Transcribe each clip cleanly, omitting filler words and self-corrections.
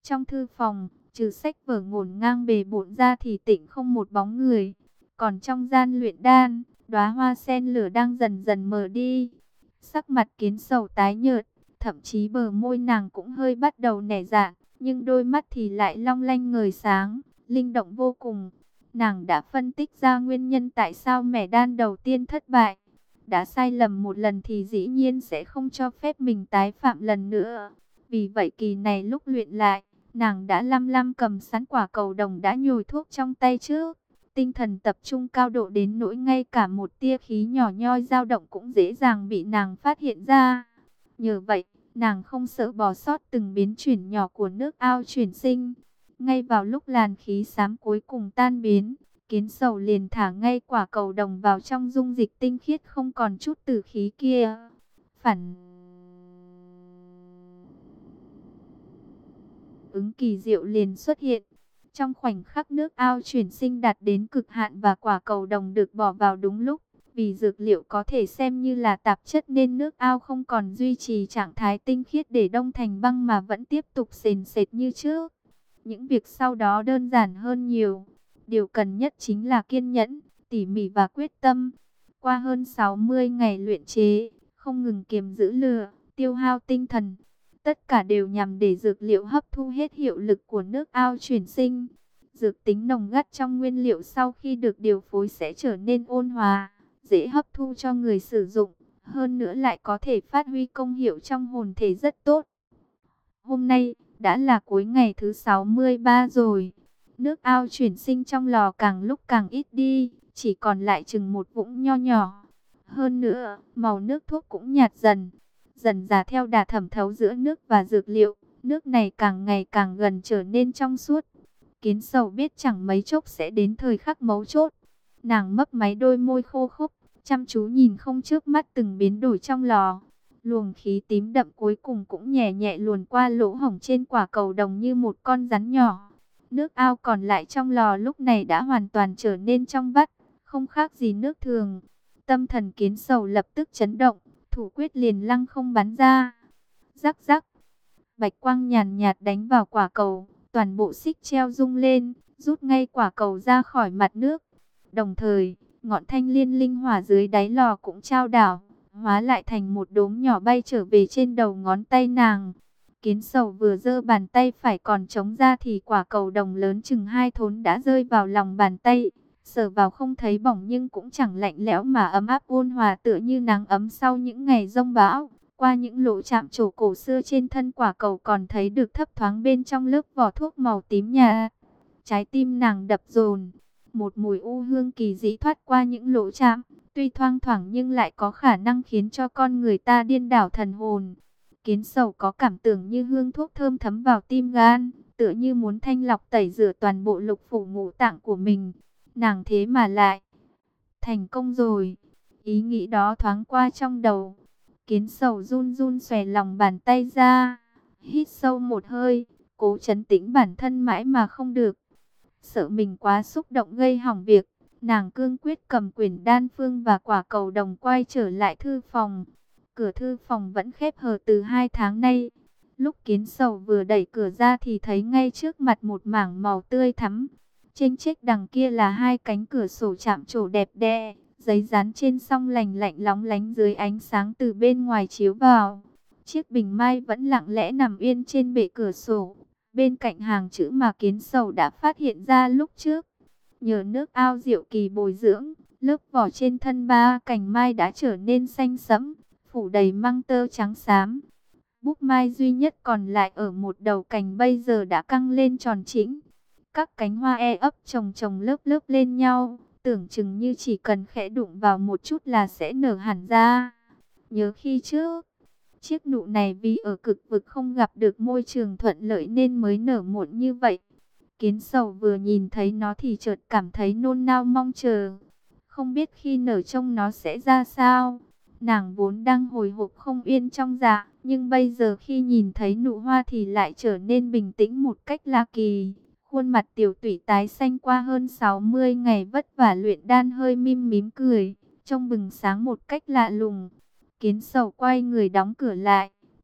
Trong thư phòng, trừ sách vở ngổn ngang bề bộn ra thì tịnh không một bóng người. Còn trong gian luyện đan, đóa hoa sen lửa đang dần dần mờ đi. Sắc mặt Kiến Sầu tái nhợt, thậm chí bờ môi nàng cũng hơi bắt đầu nẻ rạn, nhưng đôi mắt thì lại long lanh ngời sáng, linh động vô cùng. Nàng đã phân tích ra nguyên nhân tại sao mẻ đan đầu tiên thất bại. Đã sai lầm một lần thì dĩ nhiên sẽ không cho phép mình tái phạm lần nữa. Vì vậy kỳ này lúc luyện lại, nàng đã lăm lăm cầm sẵn quả cầu đồng đã nhồi thuốc trong tay trước. Tinh thần tập trung cao độ đến nỗi ngay cả một tia khí nhỏ nhoi dao động cũng dễ dàng bị nàng phát hiện ra. Nhờ vậy, nàng không sợ bỏ sót từng biến chuyển nhỏ của nước ao chuyển sinh. Ngay vào lúc làn khí xám cuối cùng tan biến, Kiến Sầu liền thả ngay quả cầu đồng vào trong dung dịch tinh khiết không còn chút tử khí kia. Phản ứng kỳ diệu liền xuất hiện. Trong khoảnh khắc nước ao chuyển sinh đạt đến cực hạn và quả cầu đồng được bỏ vào đúng lúc. Vì dược liệu có thể xem như là tạp chất nên nước ao không còn duy trì trạng thái tinh khiết để đông thành băng mà vẫn tiếp tục sền sệt như trước. Những việc sau đó đơn giản hơn nhiều. Điều cần nhất chính là kiên nhẫn, tỉ mỉ và quyết tâm. Qua hơn 60 ngày luyện chế, không ngừng kiềm giữ lửa, tiêu hao tinh thần. Tất cả đều nhằm để dược liệu hấp thu hết hiệu lực của nước ao chuyển sinh. Dược tính nồng gắt trong nguyên liệu sau khi được điều phối sẽ trở nên ôn hòa, dễ hấp thu cho người sử dụng. Hơn nữa lại có thể phát huy công hiệu trong hồn thể rất tốt. Hôm nay đã là cuối ngày thứ 63 rồi. Nước ao chuyển sinh trong lò càng lúc càng ít đi, chỉ còn lại chừng một vũng nho nhỏ. Hơn nữa, màu nước thuốc cũng nhạt dần, dần dà theo đà thẩm thấu giữa nước và dược liệu. Nước này càng ngày càng gần trở nên trong suốt. Kiến Sầu biết chẳng mấy chốc sẽ đến thời khắc mấu chốt. Nàng mấp máy đôi môi khô khốc, chăm chú nhìn không chớp mắt từng biến đổi trong lò. Luồng khí tím đậm cuối cùng cũng nhẹ nhẹ luồn qua lỗ hổng trên quả cầu đồng như một con rắn nhỏ. Nước ao còn lại trong lò lúc này đã hoàn toàn trở nên trong vắt, không khác gì nước thường. Tâm thần Kiến Sầu lập tức chấn động, thủ quyết liền lăng không bắn ra. Rắc rắc, bạch quang nhàn nhạt đánh vào quả cầu, toàn bộ xích treo rung lên, rút ngay quả cầu ra khỏi mặt nước. Đồng thời, ngọn thanh liên linh hỏa dưới đáy lò cũng trao đảo, hóa lại thành một đốm nhỏ bay trở về trên đầu ngón tay nàng. Kiến Sầu vừa giơ bàn tay phải còn trống ra thì quả cầu đồng lớn chừng 2 thốn đã rơi vào lòng bàn tay. Sờ vào không thấy bỏng nhưng cũng chẳng lạnh lẽo mà ấm áp ôn hòa tựa như nắng ấm sau những ngày giông bão. Qua những lỗ chạm trổ cổ xưa trên thân quả cầu còn thấy được thấp thoáng bên trong lớp vỏ thuốc màu tím nhạt. Trái tim nàng đập dồn, một mùi u hương kỳ dị thoát qua những lỗ chạm, tuy thoang thoảng nhưng lại có khả năng khiến cho con người ta điên đảo thần hồn. Kiến Sầu có cảm tưởng như hương thuốc thơm thấm vào tim gan, tựa như muốn thanh lọc tẩy rửa toàn bộ lục phủ ngũ tạng của mình. Nàng thế mà lại thành công rồi. Ý nghĩ đó thoáng qua trong đầu. Kiến Sầu run run xòe lòng bàn tay ra, hít sâu một hơi, cố trấn tĩnh bản thân mãi mà không được. Sợ mình quá xúc động gây hỏng việc, nàng cương quyết cầm quyển đan phương và quả cầu đồng quay trở lại thư phòng. Cửa thư phòng vẫn khép hờ từ 2 tháng nay. Lúc Kiến Sầu vừa đẩy cửa ra thì thấy ngay trước mặt một mảng màu tươi thắm. Trên chiếc đằng kia là 2 cánh cửa sổ chạm trổ đẹp đẽ, giấy dán trên song lành lạnh lóng lánh dưới ánh sáng từ bên ngoài chiếu vào. Chiếc bình mai vẫn lặng lẽ nằm yên trên bệ cửa sổ, bên cạnh hàng chữ mà Kiến Sầu đã phát hiện ra lúc trước. Nhờ nước ao diệu kỳ bồi dưỡng, lớp vỏ trên thân 3 cành mai đã trở nên xanh sẫm, phủ đầy măng tơ trắng xám. Búp mai duy nhất còn lại ở một đầu cành bây giờ đã căng lên tròn chỉnh. Các cánh hoa ấp chồng chồng lớp lớp lên nhau, tưởng chừng như chỉ cần khẽ đụng vào một chút là sẽ nở hẳn ra. Nhớ khi trước, chiếc nụ này vì ở cực vực không gặp được môi trường thuận lợi nên mới nở muộn như vậy. Kiến Sầu vừa nhìn thấy nó thì chợt cảm thấy nôn nao mong chờ. Không biết khi nở trông nó sẽ ra sao. Nàng vốn đang hồi hộp không yên trong dạ, nhưng bây giờ khi nhìn thấy nụ hoa thì lại trở nên bình tĩnh một cách lạ kỳ. Khuôn mặt tiểu tụy tái xanh qua hơn 60 ngày vất vả luyện đan hơi mím mím cười, trông bừng sáng một cách lạ lùng. Kiến Sầu quay người đóng cửa lại,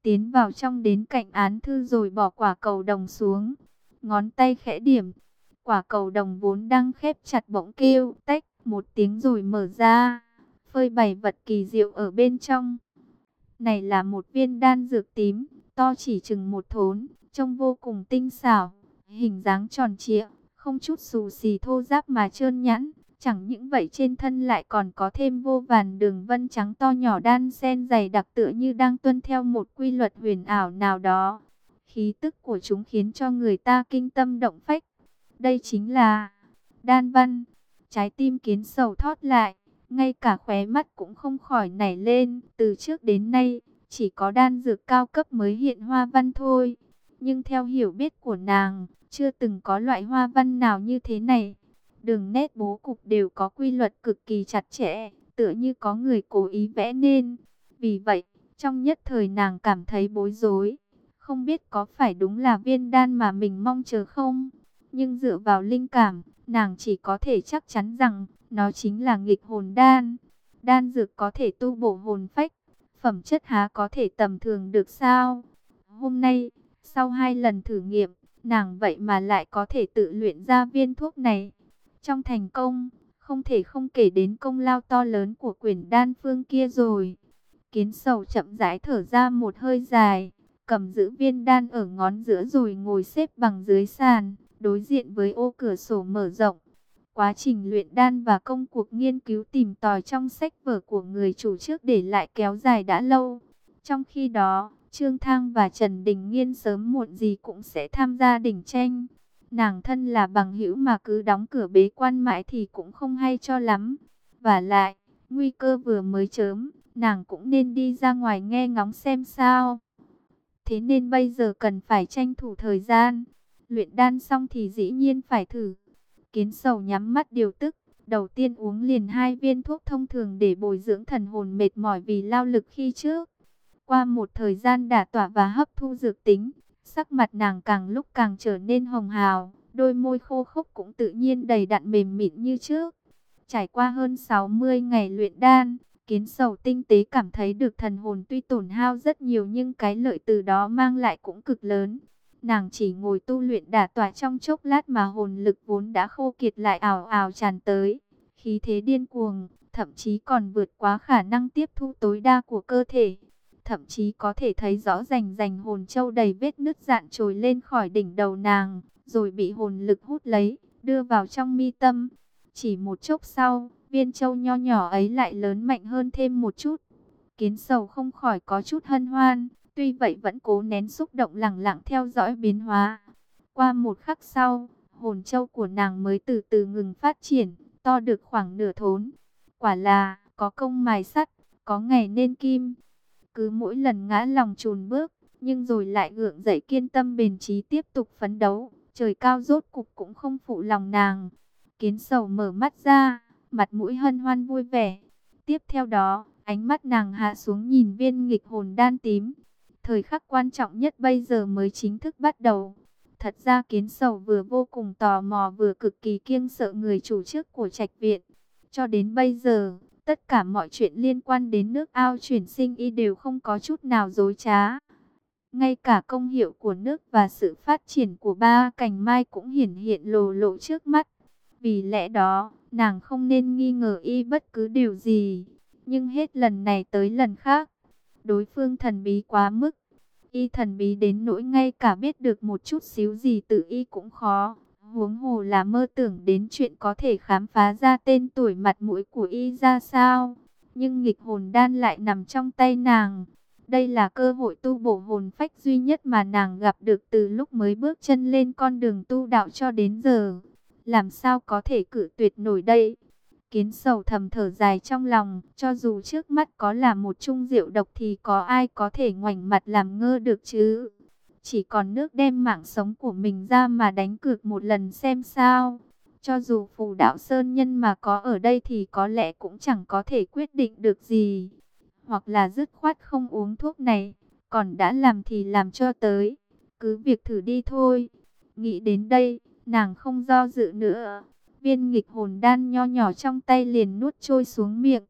tiến vào trong đến cạnh án thư rồi bỏ quả cầu đồng xuống. Ngón tay khẽ điểm, quả cầu đồng vốn đang khép chặt bỗng kêu tách một tiếng rồi mở ra, phơi bày vật kỳ diệu ở bên trong. Này là một viên đan dược tím, to chỉ chừng một thốn, trông vô cùng tinh xảo, hình dáng tròn trịa, không chút xù xì thô ráp mà trơn nhẵn. Chẳng những vậy trên thân lại còn có thêm vô vàn đường vân trắng to nhỏ đan xen dày đặc tựa như đang tuân theo một quy luật huyền ảo nào đó. Khí tức của chúng khiến cho người ta kinh tâm động phách. Đây chính là đan văn. Trái tim Kiến Sầu thót lại, ngay cả khóe mắt cũng không khỏi nảy lên. Từ trước đến nay, chỉ có đan dược cao cấp mới hiện hoa văn thôi. Nhưng theo hiểu biết của nàng, chưa từng có loại hoa văn nào như thế này. Đường nét bố cục đều có quy luật cực kỳ chặt chẽ, tựa như có người cố ý vẽ nên. Vì vậy, trong nhất thời nàng cảm thấy bối rối. Không biết có phải đúng là viên đan mà mình mong chờ không? Nhưng dựa vào linh cảm, nàng chỉ có thể chắc chắn rằng nó chính là nghịch hồn đan. Đan dược có thể tu bổ hồn phách, phẩm chất há có thể tầm thường được sao? Hôm nay, sau 2 lần thử nghiệm, nàng vậy mà lại có thể tự luyện ra viên thuốc này. Trong thành công, không thể không kể đến công lao to lớn của Quyển Đan Phương kia rồi. Kiến Sầu chậm rãi thở ra một hơi dài, cầm giữ viên đan ở ngón giữa rồi ngồi xếp bằng dưới sàn, đối diện với ô cửa sổ mở rộng. Quá trình luyện đan và công cuộc nghiên cứu tìm tòi trong sách vở của người chủ trước để lại kéo dài đã lâu. Trong khi đó, Trương Thang và Trần Đình Nghiên sớm muộn gì cũng sẽ tham gia đỉnh tranh. Nàng thân là bằng hữu mà cứ đóng cửa bế quan mãi thì cũng không hay cho lắm. Và lại, nguy cơ vừa mới chớm, nàng cũng nên đi ra ngoài nghe ngóng xem sao. Thế nên bây giờ cần phải tranh thủ thời gian. Luyện đan xong thì dĩ nhiên phải thử. Kiến Sầu nhắm mắt điều tức. Đầu tiên uống liền 2 viên thuốc thông thường để bồi dưỡng thần hồn mệt mỏi vì lao lực khi trước. Qua một thời gian đả tỏa và hấp thu dược tính, sắc mặt nàng càng lúc càng trở nên hồng hào, đôi môi khô khốc cũng tự nhiên đầy đặn mềm mịn như trước. Trải qua hơn 60 ngày luyện đan, Kiến Sầu tinh tế cảm thấy được thần hồn tuy tổn hao rất nhiều nhưng cái lợi từ đó mang lại cũng cực lớn. Nàng chỉ ngồi tu luyện đả tỏa trong chốc lát mà hồn lực vốn đã khô kiệt lại ào ào tràn tới. Khí thế điên cuồng, thậm chí còn vượt quá khả năng tiếp thu tối đa của cơ thể. Thậm chí có thể thấy rõ rành rành hồn châu đầy vết nứt dạn trồi lên khỏi đỉnh đầu nàng, rồi bị hồn lực hút lấy, đưa vào trong mi tâm. Chỉ một chốc sau, viên châu nho nhỏ ấy lại lớn mạnh hơn thêm một chút. Kiến Sầu không khỏi có chút hân hoan, tuy vậy vẫn cố nén xúc động lẳng lặng theo dõi biến hóa. Qua một khắc sau, hồn châu của nàng mới từ từ ngừng phát triển, to được khoảng nửa thốn. Quả là, có công mài sắt, có ngày nên kim. Cứ mỗi lần ngã lòng chùn bước, nhưng rồi lại gượng dậy kiên tâm bền chí tiếp tục phấn đấu. Trời cao rốt cục cũng không phụ lòng nàng. Kiến Sầu mở mắt ra, mặt mũi hân hoan vui vẻ. Tiếp theo đó, ánh mắt nàng hạ xuống nhìn viên nghịch hồn đan tím. Thời khắc quan trọng nhất bây giờ mới chính thức bắt đầu. Thật ra Kiến Sầu vừa vô cùng tò mò vừa cực kỳ kiêng sợ người chủ trước của trạch viện. Cho đến bây giờ, tất cả mọi chuyện liên quan đến nước ao chuyển sinh y đều không có chút nào dối trá. Ngay cả công hiệu của nước và sự phát triển của ba cành mai cũng hiển hiện lồ lộ trước mắt. Vì lẽ đó, nàng không nên nghi ngờ y bất cứ điều gì. Nhưng hết lần này tới lần khác, đối phương thần bí quá mức. Y thần bí đến nỗi ngay cả biết được một chút xíu gì từ y cũng khó. Huống hồ là mơ tưởng đến chuyện có thể khám phá ra tên tuổi mặt mũi của y ra sao. Nhưng nghịch hồn đan lại nằm trong tay nàng. Đây là cơ hội tu bổ hồn phách duy nhất mà nàng gặp được từ lúc mới bước chân lên con đường tu đạo cho đến giờ. Làm sao có thể cự tuyệt nổi đây? Kiến Sầu thầm thở dài trong lòng, cho dù trước mắt có là một chung rượu độc thì có ai có thể ngoảnh mặt làm ngơ được chứ? Chỉ còn nước đem mạng sống của mình ra mà đánh cược một lần xem sao. Cho dù Phù Đạo Sơn Nhân mà có ở đây thì có lẽ cũng chẳng có thể quyết định được gì. Hoặc là dứt khoát không uống thuốc này, còn đã làm thì làm cho tới. Cứ việc thử đi thôi. Nghĩ đến đây, nàng không do dự nữa. Viên nghịch hồn đan nho nhỏ trong tay liền nuốt trôi xuống miệng.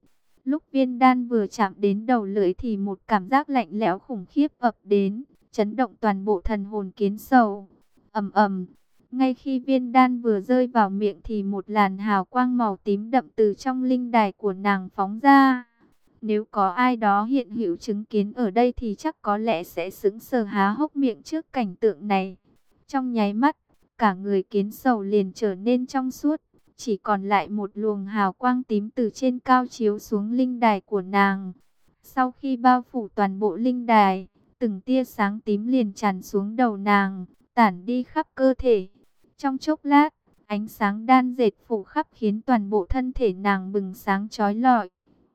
Lúc viên đan vừa chạm đến đầu lưỡi thì một cảm giác lạnh lẽo khủng khiếp ập đến, chấn động toàn bộ thần hồn kiến sầu. Ầm ầm, ngay khi viên đan vừa rơi vào miệng thì một làn hào quang màu tím đậm từ trong linh đài của nàng phóng ra. Nếu có ai đó hiện hữu chứng kiến ở đây thì chắc có lẽ sẽ sững sờ há hốc miệng trước cảnh tượng này. Trong nháy mắt, cả người kiến sầu liền trở nên trong suốt, chỉ còn lại một luồng hào quang tím từ trên cao chiếu xuống linh đài của nàng. Sau khi bao phủ toàn bộ linh đài, từng tia sáng tím liền tràn xuống đầu nàng, tản đi khắp cơ thể. Trong chốc lát, ánh sáng đan dệt phủ khắp khiến toàn bộ thân thể nàng bừng sáng chói lọi.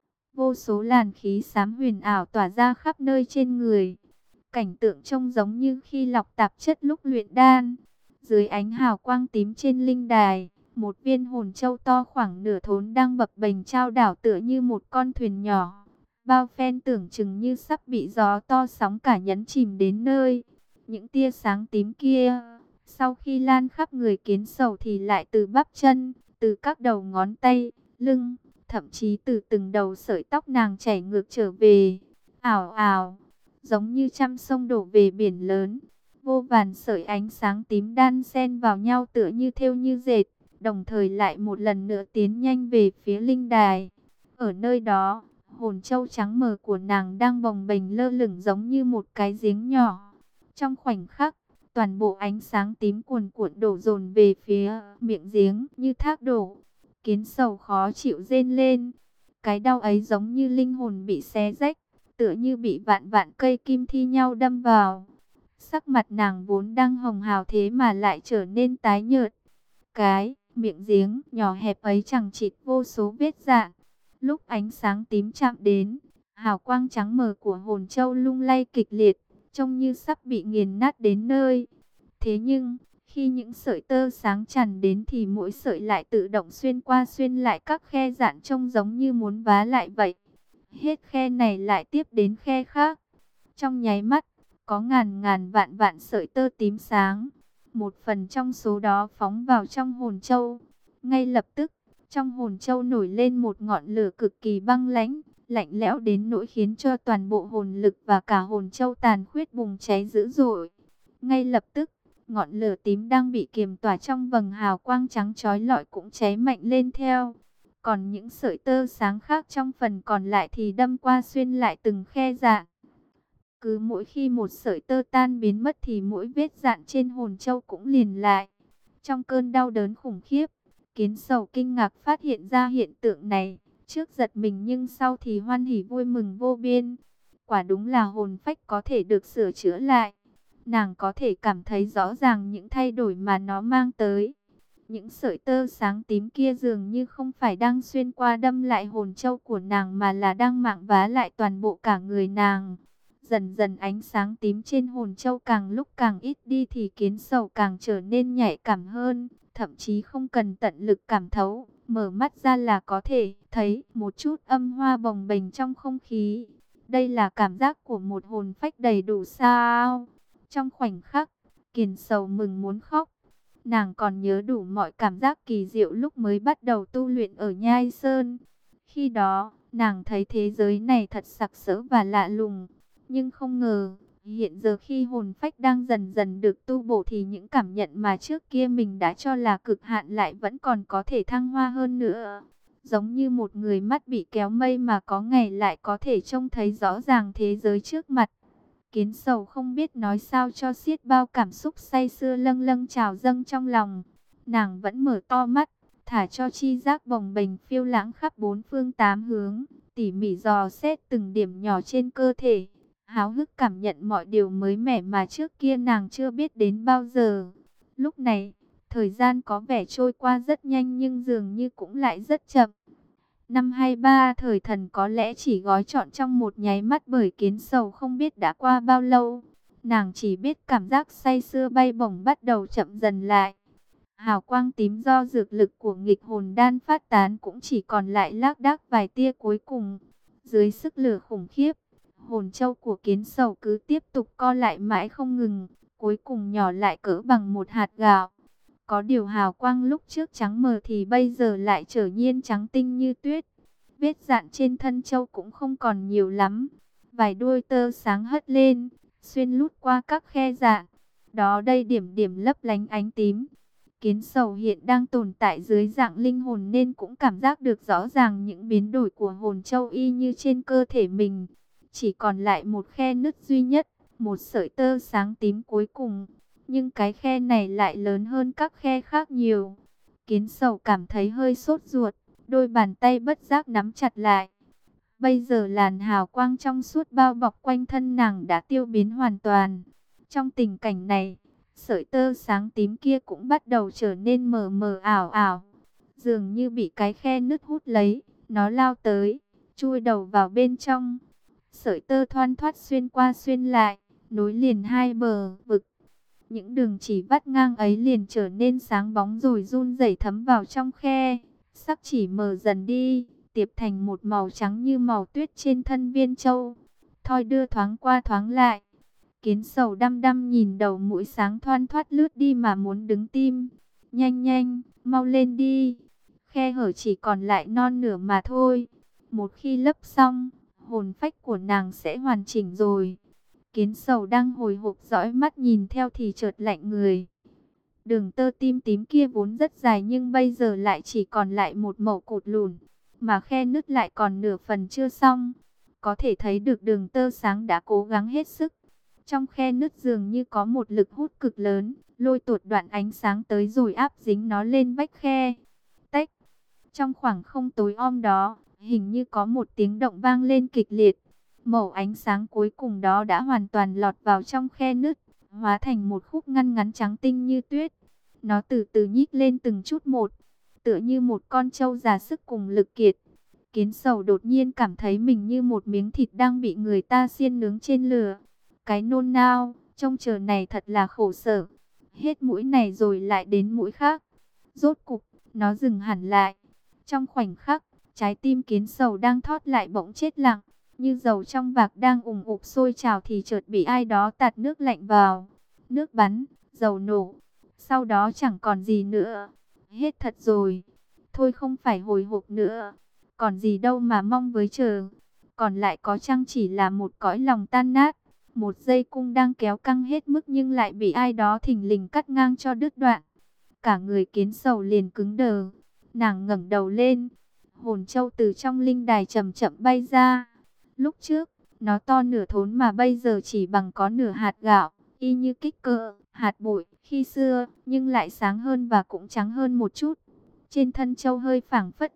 Vô số làn khí xám huyền ảo tỏa ra khắp nơi trên người. Cảnh tượng trông giống như khi lọc tạp chất lúc luyện đan. Dưới ánh hào quang tím trên linh đài, một viên hồn châu to khoảng nửa thốn đang bập bềnh chao đảo tựa như một con thuyền nhỏ. Bao phen tưởng chừng như sắp bị gió to sóng cả nhấn chìm đến nơi. Những tia sáng tím kia, sau khi lan khắp người kiến sầu thì lại từ bắp chân, từ các đầu ngón tay, lưng, thậm chí từ từng đầu sợi tóc nàng chảy ngược trở về. Ảo ảo, giống như trăm sông đổ về biển lớn. Vô vàn sợi ánh sáng tím đan xen vào nhau tựa như thêu như dệt, đồng thời lại một lần nữa tiến nhanh về phía linh đài. Ở nơi đó, hồn châu trắng mờ của nàng đang bồng bềnh lơ lửng giống như một cái giếng nhỏ. Trong khoảnh khắc, toàn bộ ánh sáng tím cuồn cuộn đổ dồn về phía miệng giếng như thác đổ. Kiến sầu khó chịu rên lên. Cái đau ấy giống như linh hồn bị xé rách, tựa như bị vạn vạn cây kim thi nhau đâm vào. Sắc mặt nàng vốn đang hồng hào thế mà lại trở nên tái nhợt. Cái miệng giếng nhỏ hẹp ấy chẳng chịt vô số vết rạn. Lúc ánh sáng tím chạm đến, hào quang trắng mờ của hồn châu lung lay kịch liệt, trông như sắp bị nghiền nát đến nơi. Thế nhưng, khi những sợi tơ sáng tràn đến thì mỗi sợi lại tự động xuyên qua xuyên lại các khe rạn trông giống như muốn vá lại vậy. Hết khe này lại tiếp đến khe khác. Trong nháy mắt, có ngàn ngàn vạn vạn sợi tơ tím sáng. Một phần trong số đó phóng vào trong hồn châu. Ngay lập tức, trong hồn châu nổi lên một ngọn lửa cực kỳ băng lãnh, lạnh lẽo đến nỗi khiến cho toàn bộ hồn lực và cả hồn châu tàn khuyết bùng cháy dữ dội. Ngay lập tức, ngọn lửa tím đang bị kiềm tỏa trong vầng hào quang trắng chói lọi cũng cháy mạnh lên theo. Còn những sợi tơ sáng khác trong phần còn lại thì đâm qua xuyên lại từng khe rạn. Cứ mỗi khi một sợi tơ tan biến mất thì mỗi vết rạn trên hồn châu cũng liền lại. Trong cơn đau đớn khủng khiếp, kiến sầu kinh ngạc phát hiện ra hiện tượng này. Trước giật mình nhưng sau thì hoan hỉ vui mừng vô biên. Quả đúng là hồn phách có thể được sửa chữa lại. Nàng có thể cảm thấy rõ ràng những thay đổi mà nó mang tới. Những sợi tơ sáng tím kia dường như không phải đang xuyên qua đâm lại hồn châu của nàng mà là đang mảng vá lại toàn bộ cả người nàng. Dần dần ánh sáng tím trên hồn châu càng lúc càng ít đi thì kiến sầu càng trở nên nhạy cảm hơn. Thậm chí không cần tận lực cảm thấu, mở mắt ra là có thể thấy một chút âm hoa bồng bềnh trong không khí. Đây là cảm giác của một hồn phách đầy đủ sao? Trong khoảnh khắc, Kiền Sầu mừng muốn khóc. Nàng còn nhớ đủ mọi cảm giác kỳ diệu lúc mới bắt đầu tu luyện ở Nhai Sơn. Khi đó, nàng thấy thế giới này thật sặc sỡ và lạ lùng. Nhưng không ngờ, hiện giờ khi hồn phách đang dần dần được tu bổ thì những cảm nhận mà trước kia mình đã cho là cực hạn lại vẫn còn có thể thăng hoa hơn nữa. Giống như một người mắt bị kéo mây mà có ngày lại có thể trông thấy rõ ràng thế giới trước mặt. Kiến Sầu không biết nói sao cho xiết bao cảm xúc say sưa lâng lâng trào dâng trong lòng. Nàng vẫn mở to mắt, thả cho chi giác bồng bềnh phiêu lãng khắp bốn phương tám hướng, tỉ mỉ dò xét từng điểm nhỏ trên cơ thể, háo hức cảm nhận mọi điều mới mẻ mà trước kia nàng chưa biết đến bao giờ. Lúc này, thời gian có vẻ trôi qua rất nhanh nhưng dường như cũng lại rất chậm. Năm 23 thời thần có lẽ chỉ gói trọn trong một nháy mắt bởi Kiến Sầu không biết đã qua bao lâu. Nàng chỉ biết cảm giác say sưa bay bổng bắt đầu chậm dần lại. Hào quang tím do dược lực của nghịch hồn đan phát tán cũng chỉ còn lại lác đác vài tia cuối cùng. Dưới sức lửa khủng khiếp, hồn châu của Kiến Sầu cứ tiếp tục co lại mãi không ngừng, cuối cùng nhỏ lại cỡ bằng một hạt gạo. Có điều hào quang lúc trước trắng mờ thì bây giờ lại trở nhiên trắng tinh như tuyết. Vết dạn trên thân châu cũng không còn nhiều lắm. Vài đuôi tơ sáng hất lên, xuyên lút qua các khe dạn. Đó đây điểm điểm lấp lánh ánh tím. Kiến sầu hiện đang tồn tại dưới dạng linh hồn nên cũng cảm giác được rõ ràng những biến đổi của hồn châu y như trên cơ thể mình. Chỉ còn lại một khe nứt duy nhất, một sợi tơ sáng tím cuối cùng. Nhưng cái khe này lại lớn hơn các khe khác nhiều. Kiến sầu cảm thấy hơi sốt ruột, đôi bàn tay bất giác nắm chặt lại. Bây giờ làn hào quang trong suốt bao bọc quanh thân nàng đã tiêu biến hoàn toàn. Trong tình cảnh này, sợi tơ sáng tím kia cũng bắt đầu trở nên mờ mờ ảo ảo. Dường như bị cái khe nứt hút lấy, nó lao tới, chui đầu vào bên trong. Sợi tơ thoăn thoắt xuyên qua xuyên lại, nối liền hai bờ vực. Những đường chỉ vắt ngang ấy liền trở nên sáng bóng rồi run rẩy thấm vào trong khe. Sắc chỉ mờ dần đi, tiệp thành một màu trắng như màu tuyết trên thân viên châu. Thoi đưa thoáng qua thoáng lại. Kiến sầu đăm đăm nhìn đầu mũi sáng thoăn thoắt lướt đi mà muốn đứng tim. Nhanh nhanh, mau lên đi. Khe hở chỉ còn lại non nửa mà thôi. Một khi lấp xong, hồn phách của nàng sẽ hoàn chỉnh rồi. Kiến sầu đang hồi hộp dõi mắt nhìn theo thì chợt lạnh người. Đường tơ tim tím kia vốn rất dài nhưng bây giờ lại chỉ còn lại một mẩu cụt lùn. Mà khe nứt lại còn nửa phần chưa xong. Có thể thấy được đường tơ sáng đã cố gắng hết sức. Trong khe nứt dường như có một lực hút cực lớn, lôi tuột đoạn ánh sáng tới rồi áp dính nó lên vách khe. Tách. Trong khoảng không tối om đó, hình như có một tiếng động vang lên kịch liệt. Mẩu ánh sáng cuối cùng đó đã hoàn toàn lọt vào trong khe nứt, hóa thành một khúc ngăn ngắn trắng tinh như tuyết. Nó từ từ nhích lên từng chút một, tựa như một con trâu già sức cùng lực kiệt. Kiến sầu đột nhiên cảm thấy mình như một miếng thịt đang bị người ta xiên nướng trên lửa. Cái nôn nao, trông chờ này thật là khổ sở. Hết mũi này rồi lại đến mũi khác. Rốt cục, nó dừng hẳn lại. Trong khoảnh khắc, trái tim kiến sầu đang thót lại bỗng chết lặng. Như dầu trong vạc đang ùng ục sôi trào thì chợt bị ai đó tạt nước lạnh vào. Nước bắn, dầu nổ. Sau đó chẳng còn gì nữa. Hết thật rồi. Thôi không phải hồi hộp nữa. Còn gì đâu mà mong với chờ. Còn lại có chăng chỉ là một cõi lòng tan nát. Một dây cung đang kéo căng hết mức nhưng lại bị ai đó thình lình cắt ngang cho đứt đoạn. Cả người kiến sầu liền cứng đờ. Nàng ngẩng đầu lên. Hồn châu từ trong linh đài chậm chậm bay ra. Lúc trước, nó to nửa thốn mà bây giờ chỉ bằng có nửa hạt gạo. Y như kích cỡ, hạt bụi, khi xưa, nhưng lại sáng hơn và cũng trắng hơn một chút. Trên thân châu hơi phảng phất.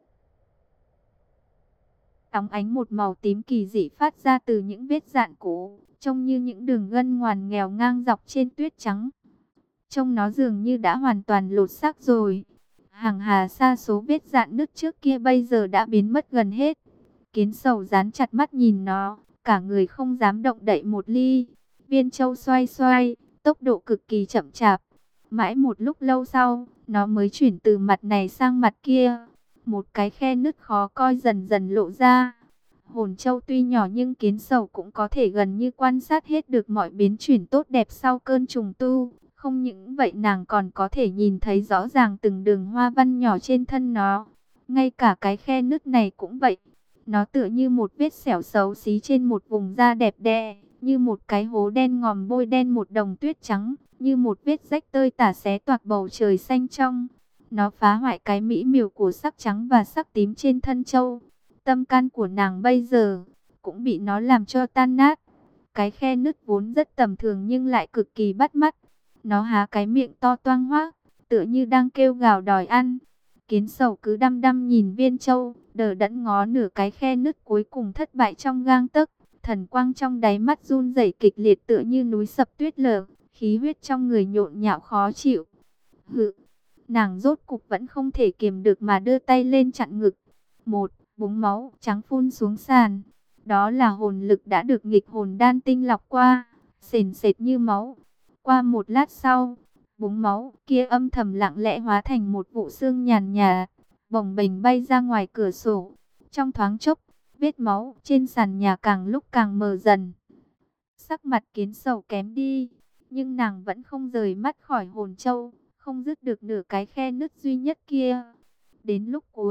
Óng ánh một màu tím kỳ dị phát ra từ những vết dạn cũ, trông như những đường gân ngoằn nghèo ngang dọc trên tuyết trắng. Trông nó dường như đã hoàn toàn lột xác rồi. Hàng hà sa số vết dạn nứt trước kia bây giờ đã biến mất gần hết. Kiến sầu dán chặt mắt nhìn nó, cả người không dám động đậy một ly. Viên châu xoay xoay, tốc độ cực kỳ chậm chạp. Mãi một lúc lâu sau, nó mới chuyển từ mặt này sang mặt kia. Một cái khe nứt khó coi dần dần lộ ra. Hồn châu tuy nhỏ nhưng kiến sầu cũng có thể gần như quan sát hết được mọi biến chuyển tốt đẹp sau cơn trùng tu. Không những vậy nàng còn có thể nhìn thấy rõ ràng từng đường hoa văn nhỏ trên thân nó. Ngay cả cái khe nứt này cũng vậy. Nó tựa như một vết sẹo xấu xí trên một vùng da đẹp đẽ, như một cái hố đen ngòm bôi đen một đồng tuyết trắng, như một vết rách tơi tả xé toạc bầu trời xanh trong. Nó phá hoại cái mỹ miều của sắc trắng và sắc tím trên thân châu. Tâm can của nàng bây giờ cũng bị nó làm cho tan nát. Cái khe nứt vốn rất tầm thường nhưng lại cực kỳ bắt mắt. Nó há cái miệng to toang hoác, tựa như đang kêu gào đòi ăn. Kiến sầu cứ đăm đăm nhìn viên châu, đờ đẫn ngó nửa cái khe nứt cuối cùng thất bại trong gang tấc. Thần quang trong đáy mắt run rẩy kịch liệt tựa như núi sập tuyết lở, khí huyết trong người nhộn nhạo khó chịu. Hự, nàng rốt cục vẫn không thể kiềm được mà đưa tay lên chặn ngực. Một búng máu trắng phun xuống sàn. Đó là hồn lực đã được nghịch hồn đan tinh lọc qua, sền sệt như máu. Qua một lát sau, búng máu kia âm thầm lặng lẽ hóa thành một vụ sương nhàn nhạt, bồng bềnh bay ra ngoài cửa sổ. Trong thoáng chốc, vết máu trên sàn nhà càng lúc càng mờ dần. Sắc mặt kiến sầu kém đi, nhưng nàng vẫn không rời mắt khỏi hồn châu, không dứt được nửa cái khe nứt duy nhất kia. Đến lúc cuối,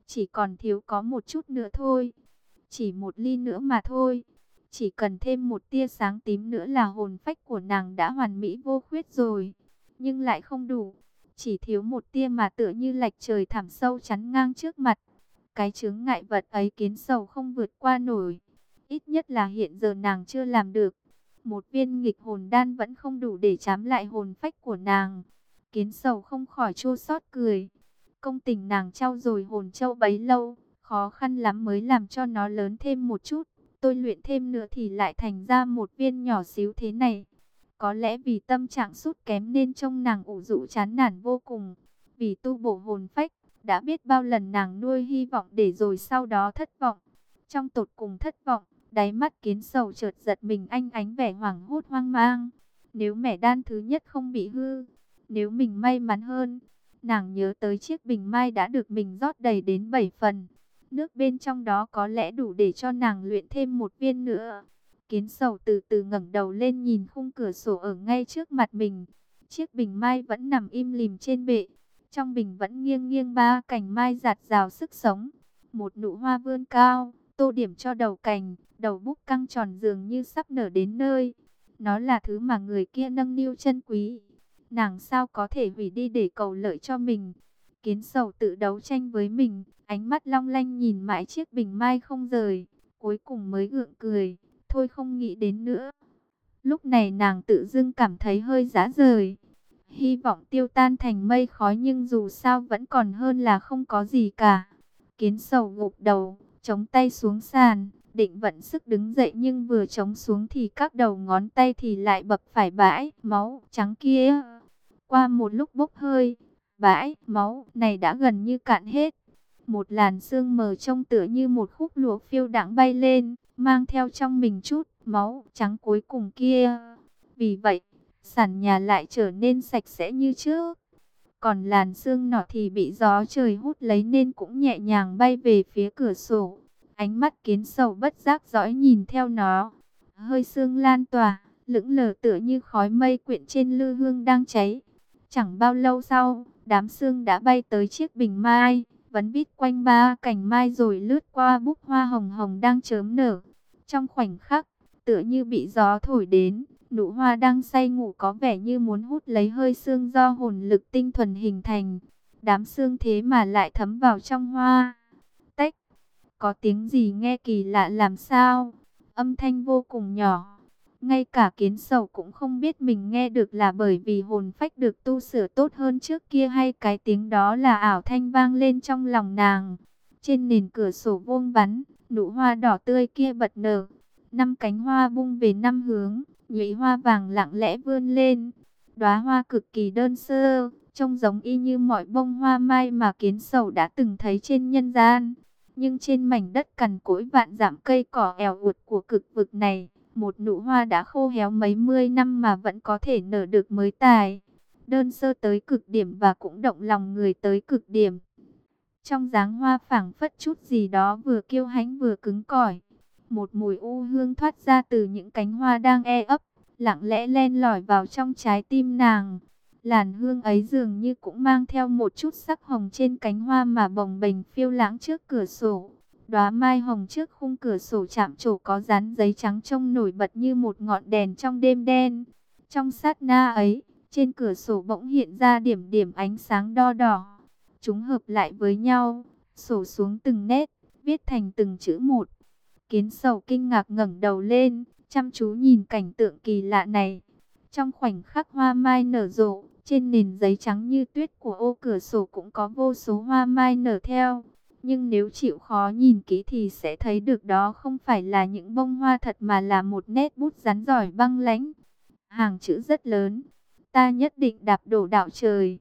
Chỉ còn thiếu có một chút nữa thôi. Chỉ một ly nữa mà thôi. Chỉ cần thêm một tia sáng tím nữa là hồn phách của nàng đã hoàn mỹ vô khuyết rồi. Nhưng lại không đủ. Chỉ thiếu một tia mà tựa như lạch trời thẳm sâu chắn ngang trước mặt. Cái chướng ngại vật ấy Kiến Sầu không vượt qua nổi. Ít nhất là hiện giờ nàng chưa làm được. Một viên nghịch hồn đan vẫn không đủ để trám lại hồn phách của nàng. Kiến Sầu không khỏi chua xót cười. Công tình nàng trau dồi hồn châu bấy lâu, khó khăn lắm mới làm cho nó lớn thêm một chút. Tôi luyện thêm nữa thì lại thành ra một viên nhỏ xíu thế này. Có lẽ vì tâm trạng sút kém nên trông nàng ủ rũ chán nản vô cùng. Vì tu bổ hồn phách, đã biết bao lần nàng nuôi hy vọng để rồi sau đó thất vọng. Trong tột cùng thất vọng, đáy mắt Kiến Sầu chợt giật mình anh ánh vẻ hoảng hốt hoang mang. Nếu mẻ đan thứ nhất không bị hư, nếu mình may mắn hơn, nàng nhớ tới chiếc bình mai đã được mình rót đầy đến 7 phần. Nước bên trong đó có lẽ đủ để cho nàng luyện thêm một viên nữa. Kiến Sầu từ từ ngẩng đầu lên nhìn khung cửa sổ ở ngay trước mặt mình. Chiếc bình mai vẫn nằm im lìm trên bệ. Trong bình vẫn nghiêng nghiêng ba cành mai rạt rào sức sống. Một nụ hoa vươn cao, tô điểm cho đầu cành, đầu búp căng tròn dường như sắp nở đến nơi. Nó là thứ mà người kia nâng niu chân quý. Nàng sao có thể hủy đi để cầu lợi cho mình. Kiến Sầu tự đấu tranh với mình, ánh mắt long lanh nhìn mãi chiếc bình mai không rời. Cuối cùng mới gượng cười, thôi không nghĩ đến nữa. Lúc này nàng tự dưng cảm thấy hơi rã rời. Hy vọng tiêu tan thành mây khói nhưng dù sao vẫn còn hơn là không có gì cả. Kiến Sầu gục đầu, chống tay xuống sàn, định vận sức đứng dậy nhưng vừa chống xuống thì các đầu ngón tay thì lại bập phải bãi máu trắng kia. Qua một lúc bốc hơi, bãi máu này đã gần như cạn hết. Một làn sương mờ trông tựa như một khúc lụa phiêu đãng bay lên, mang theo trong mình chút máu trắng cuối cùng kia. Vì vậy, sàn nhà lại trở nên sạch sẽ như trước. Còn làn sương nọ thì bị gió trời hút lấy nên cũng nhẹ nhàng bay về phía cửa sổ. Ánh mắt Kiến Sầu bất giác dõi nhìn theo nó. Hơi sương lan tỏa, lững lờ tựa như khói mây quyện trên lư hương đang cháy. Chẳng bao lâu sau, đám sương đã bay tới chiếc bình mai, vấn vít quanh ba cành mai rồi lướt qua búp hoa hồng hồng đang chớm nở. Trong khoảnh khắc, tựa như bị gió thổi đến, nụ hoa đang say ngủ có vẻ như muốn hút lấy hơi sương do hồn lực tinh thuần hình thành. Đám sương thế mà lại thấm vào trong hoa. Tách, có tiếng gì nghe kỳ lạ làm sao? Âm thanh vô cùng nhỏ. Ngay cả Kiến Sầu cũng không biết mình nghe được là bởi vì hồn phách được tu sửa tốt hơn trước kia hay cái tiếng đó là ảo thanh vang lên trong lòng nàng. Trên nền cửa sổ vuông vắn, nụ hoa đỏ tươi kia bật nở. 5 cánh hoa bung về 5 hướng, nhụy hoa vàng lặng lẽ vươn lên. Đóa hoa cực kỳ đơn sơ, trông giống y như mọi bông hoa mai mà Kiến Sầu đã từng thấy trên nhân gian. Nhưng trên mảnh đất cằn cỗi vạn dặm cây cỏ èo uột của cực vực này, một nụ hoa đã khô héo mấy mươi năm mà vẫn có thể nở được mới tài. Đơn sơ tới cực điểm và cũng động lòng người tới cực điểm. Trong dáng hoa phảng phất chút gì đó vừa kiêu hãnh vừa cứng cỏi. Một mùi u hương thoát ra từ những cánh hoa đang e ấp, lặng lẽ len lỏi vào trong trái tim nàng. Làn hương ấy dường như cũng mang theo một chút sắc hồng trên cánh hoa mà bồng bềnh phiêu lãng trước cửa sổ. Đóa mai hồng trước khung cửa sổ chạm trổ có dán giấy trắng trông nổi bật như một ngọn đèn trong đêm đen. Trong sát na ấy, trên cửa sổ bỗng hiện ra điểm điểm ánh sáng đo đỏ. Chúng hợp lại với nhau, sổ xuống từng nét, viết thành từng chữ một. Kiến Sầu kinh ngạc ngẩng đầu lên, chăm chú nhìn cảnh tượng kỳ lạ này. Trong khoảnh khắc hoa mai nở rộ, trên nền giấy trắng như tuyết của ô cửa sổ cũng có vô số hoa mai nở theo. Nhưng nếu chịu khó nhìn kỹ thì sẽ thấy được đó không phải là những bông hoa thật mà là một nét bút rắn giỏi băng lãnh. Hàng chữ rất lớn, ta nhất định đạp đổ đạo trời.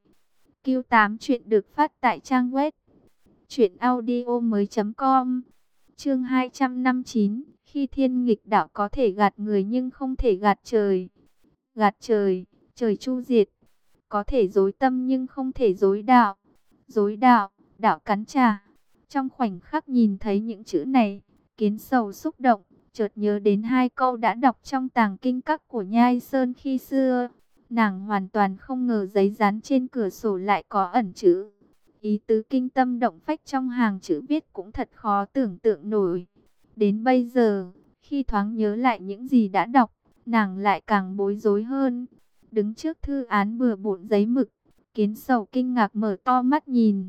Q8 chuyện được phát tại trang web truyệnaudiomoi.com. Chương 259, khi thiên nghịch đạo có thể gạt người nhưng không thể gạt trời. Gạt trời, trời chu diệt. Có thể dối tâm nhưng không thể dối đạo. Dối đạo, đạo cắn trả. Trong khoảnh khắc nhìn thấy những chữ này, Kiến Sầu xúc động, chợt nhớ đến 2 câu đã đọc trong tàng kinh các của Nhai Sơn khi xưa. Nàng hoàn toàn không ngờ giấy dán trên cửa sổ lại có ẩn chữ. Ý tứ kinh tâm động phách trong hàng chữ viết cũng thật khó tưởng tượng nổi. Đến bây giờ, khi thoáng nhớ lại những gì đã đọc, nàng lại càng bối rối hơn. Đứng trước thư án bừa bộn giấy mực, Kiến Sầu kinh ngạc mở to mắt nhìn.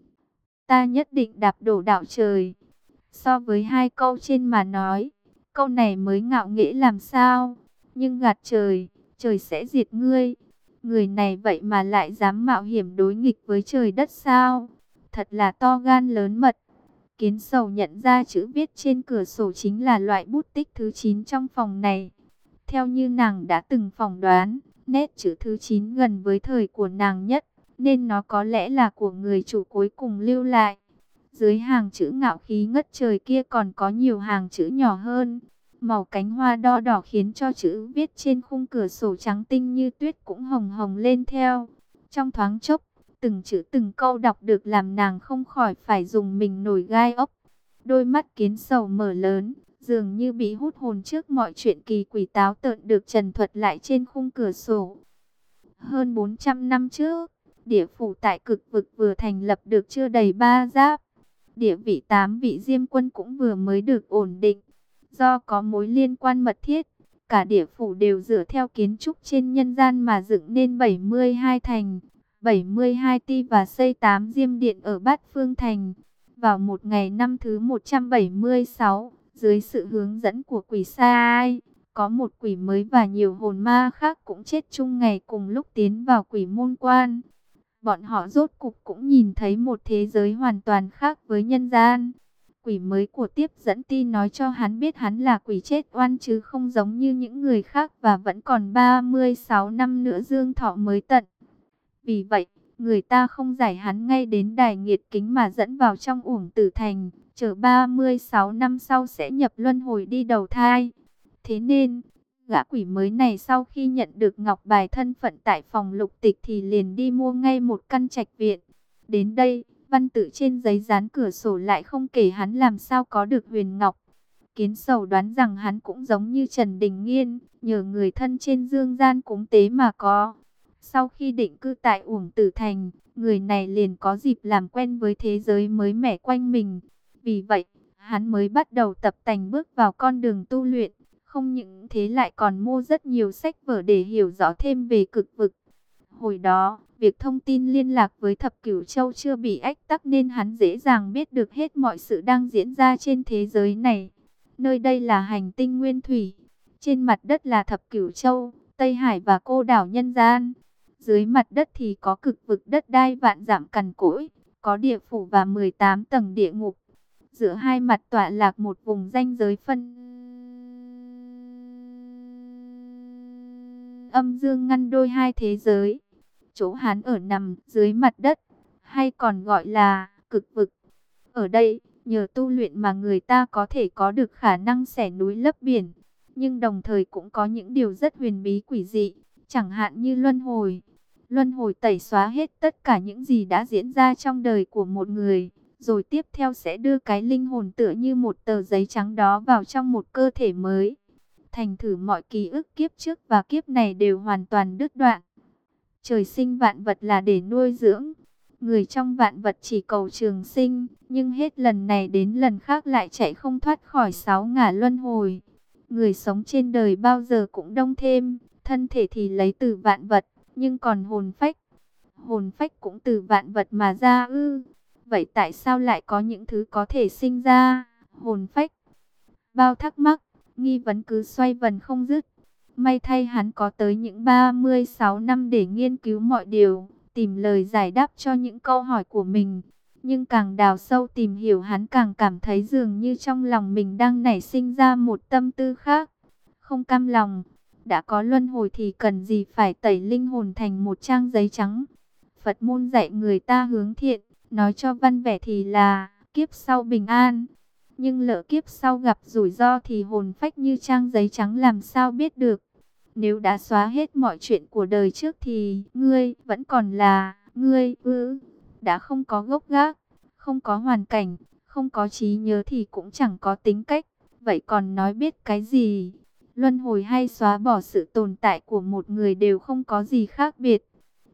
Ta nhất định đạp đổ đạo trời. So với hai câu trên mà nói, câu này mới ngạo nghễ làm sao. Nhưng gạt trời, trời sẽ diệt ngươi. Người này vậy mà lại dám mạo hiểm đối nghịch với trời đất sao? Thật là to gan lớn mật. Kiến Sầu nhận ra chữ viết trên cửa sổ chính là loại bút tích thứ 9 trong phòng này. Theo như nàng đã từng phỏng đoán, nét chữ thứ 9 gần với thời của nàng nhất, nên nó có lẽ là của người chủ cuối cùng lưu lại. Dưới hàng chữ ngạo khí ngất trời kia còn có nhiều hàng chữ nhỏ hơn. Màu cánh hoa đo đỏ khiến cho chữ viết trên khung cửa sổ trắng tinh như tuyết cũng hồng hồng lên theo. Trong thoáng chốc, từng chữ từng câu đọc được làm nàng không khỏi phải dùng mình nổi gai ốc. Đôi mắt Kiến Sầu mở lớn, dường như bị hút hồn trước mọi chuyện kỳ quỷ táo tợn được trần thuật lại trên khung cửa sổ. Hơn 400 năm trước, địa phủ tại Cực Vực vừa thành lập được chưa đầy 3 giáp. Địa vị 8 vị Diêm Quân cũng vừa mới được ổn định. Do có mối liên quan mật thiết, cả địa phủ đều dựa theo kiến trúc trên nhân gian mà dựng nên 72 thành, 72 ti và xây 8 diêm điện ở Bát Phương Thành. Vào một ngày năm thứ 176, dưới sự hướng dẫn của quỷ sai, có một quỷ mới và nhiều hồn ma khác cũng chết chung ngày cùng lúc tiến vào quỷ môn quan. Bọn họ rốt cục cũng nhìn thấy một thế giới hoàn toàn khác với nhân gian. Quỷ mới của tiếp dẫn ti nói cho hắn biết hắn là quỷ chết oan chứ không giống như những người khác và vẫn còn 36 năm nữa dương thọ mới tận. Vì vậy, người ta không giải hắn ngay đến đài nghiệt kính mà dẫn vào trong uổng tử thành, chờ 36 năm sau sẽ nhập luân hồi đi đầu thai. Thế nên, gã quỷ mới này sau khi nhận được ngọc bài thân phận tại phòng lục tịch thì liền đi mua ngay một căn trạch viện. Đến đây, văn tự trên giấy dán cửa sổ lại không kể hắn làm sao có được huyền ngọc. Kiến Sầu đoán rằng hắn cũng giống như Trần Đình Nghiên, nhờ người thân trên dương gian cúng tế mà có. Sau khi định cư tại Uổng Tử Thành, người này liền có dịp làm quen với thế giới mới mẻ quanh mình. Vì vậy, hắn mới bắt đầu tập tành bước vào con đường tu luyện. Không những thế lại còn mua rất nhiều sách vở để hiểu rõ thêm về Cực Vực. Hồi đó, việc thông tin liên lạc với Thập Cửu Châu chưa bị ách tắc nên hắn dễ dàng biết được hết mọi sự đang diễn ra trên thế giới này. Nơi đây là hành tinh nguyên thủy. Trên mặt đất là Thập Cửu Châu, Tây Hải và cô đảo Nhân Gian. Dưới mặt đất thì có cực vực đất đai vạn dặm cằn cỗi, có địa phủ và 18 tầng địa ngục. Giữa hai mặt tọa lạc một vùng ranh giới phân âm dương ngăn đôi hai thế giới. Chỗ hắn ở nằm dưới mặt đất, hay còn gọi là cực vực. Ở đây, nhờ tu luyện mà người ta có thể có được khả năng xẻ núi lấp biển. Nhưng đồng thời cũng có những điều rất huyền bí quỷ dị, chẳng hạn như luân hồi. Luân hồi tẩy xóa hết tất cả những gì đã diễn ra trong đời của một người, rồi tiếp theo sẽ đưa cái linh hồn tựa như một tờ giấy trắng đó vào trong một cơ thể mới. Thành thử mọi ký ức kiếp trước và kiếp này đều hoàn toàn đứt đoạn. Trời sinh vạn vật là để nuôi dưỡng. Người trong vạn vật chỉ cầu trường sinh, nhưng hết lần này đến lần khác lại chạy không thoát khỏi sáu ngả luân hồi. Người sống trên đời bao giờ cũng đông thêm, thân thể thì lấy từ vạn vật, nhưng còn hồn phách cũng từ vạn vật mà ra ư? Vậy tại sao lại có những thứ có thể sinh ra hồn phách? Bao thắc mắc, nghi vấn cứ xoay vần không dứt. May thay hắn có tới những 36 năm để nghiên cứu mọi điều, tìm lời giải đáp cho những câu hỏi của mình. Nhưng càng đào sâu tìm hiểu hắn càng cảm thấy dường như trong lòng mình đang nảy sinh ra một tâm tư khác. Không cam lòng, đã có luân hồi thì cần gì phải tẩy linh hồn thành một trang giấy trắng. Phật môn dạy người ta hướng thiện, nói cho văn vẻ thì là kiếp sau bình an. Nhưng lỡ kiếp sau gặp rủi ro thì hồn phách như trang giấy trắng làm sao biết được. Nếu đã xóa hết mọi chuyện của đời trước thì ngươi vẫn còn là ngươi ư? Đã không có gốc gác, không có hoàn cảnh, không có trí nhớ thì cũng chẳng có tính cách. Vậy còn nói biết cái gì? Luân hồi hay xóa bỏ sự tồn tại của một người đều không có gì khác biệt.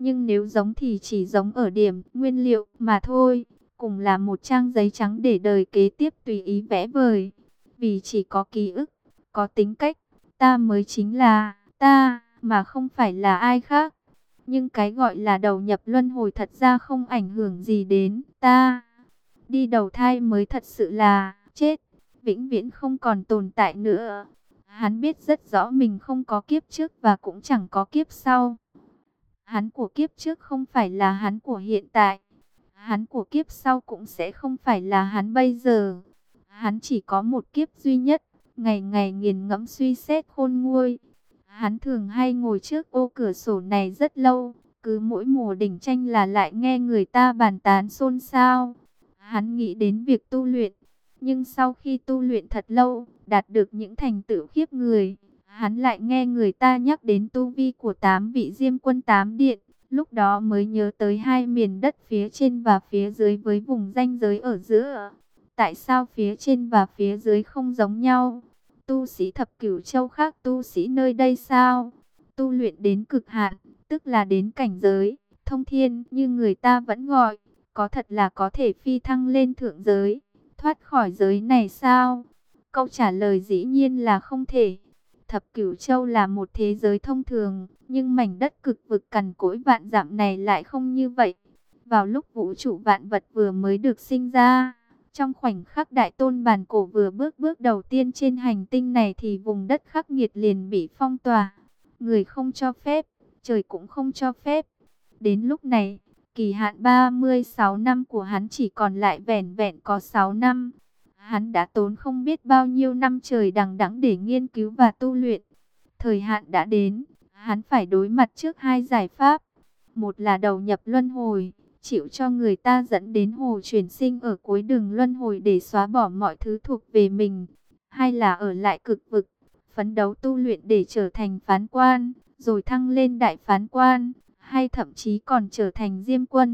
Nhưng nếu giống thì chỉ giống ở điểm nguyên liệu mà thôi. Cùng là một trang giấy trắng để đời kế tiếp tùy ý vẽ vời. Vì chỉ có ký ức, có tính cách, ta mới chính là ta, mà không phải là ai khác. Nhưng cái gọi là đầu nhập luân hồi thật ra không ảnh hưởng gì đến ta. Đi đầu thai mới thật sự là chết, vĩnh viễn không còn tồn tại nữa. Hắn biết rất rõ mình không có kiếp trước và cũng chẳng có kiếp sau. Hắn của kiếp trước không phải là hắn của hiện tại. Hắn của kiếp sau cũng sẽ không phải là hắn bây giờ. Hắn chỉ có một kiếp duy nhất, ngày ngày nghiền ngẫm suy xét khôn nguôi. Hắn thường hay ngồi trước ô cửa sổ này rất lâu, cứ mỗi mùa đỉnh tranh là lại nghe người ta bàn tán xôn xao. Hắn nghĩ đến việc tu luyện, nhưng sau khi tu luyện thật lâu, đạt được những thành tựu khiếp người, hắn lại nghe người ta nhắc đến tu vi của 8 vị Diêm Quân 8 điện. Lúc đó mới nhớ tới hai miền đất phía trên và phía dưới với vùng ranh giới ở giữa. Tại sao phía trên và phía dưới không giống nhau? Tu sĩ thập cửu châu khác tu sĩ nơi đây sao? Tu luyện đến cực hạn, tức là đến cảnh giới thông thiên như người ta vẫn gọi, có thật là có thể phi thăng lên thượng giới, thoát khỏi giới này sao? Câu trả lời dĩ nhiên là không thể. Thập Cửu Châu là một thế giới thông thường, nhưng mảnh đất cực vực cằn cỗi vạn dặm này lại không như vậy. Vào lúc vũ trụ vạn vật vừa mới được sinh ra, trong khoảnh khắc Đại Tôn Bàn Cổ vừa bước đầu tiên trên hành tinh này thì vùng đất khắc nghiệt liền bị phong tỏa. Người không cho phép, trời cũng không cho phép. Đến lúc này, kỳ hạn 36 năm của hắn chỉ còn lại vẻn vẹn có 6 năm. Hắn đã tốn không biết bao nhiêu năm trời đằng đẵng để nghiên cứu và tu luyện. Thời hạn đã đến, hắn phải đối mặt trước hai giải pháp. Một là đầu nhập luân hồi, chịu cho người ta dẫn đến hồ chuyển sinh ở cuối đường luân hồi để xóa bỏ mọi thứ thuộc về mình. Hai là ở lại cực vực, phấn đấu tu luyện để trở thành phán quan, rồi thăng lên đại phán quan, hay thậm chí còn trở thành Diêm Quân.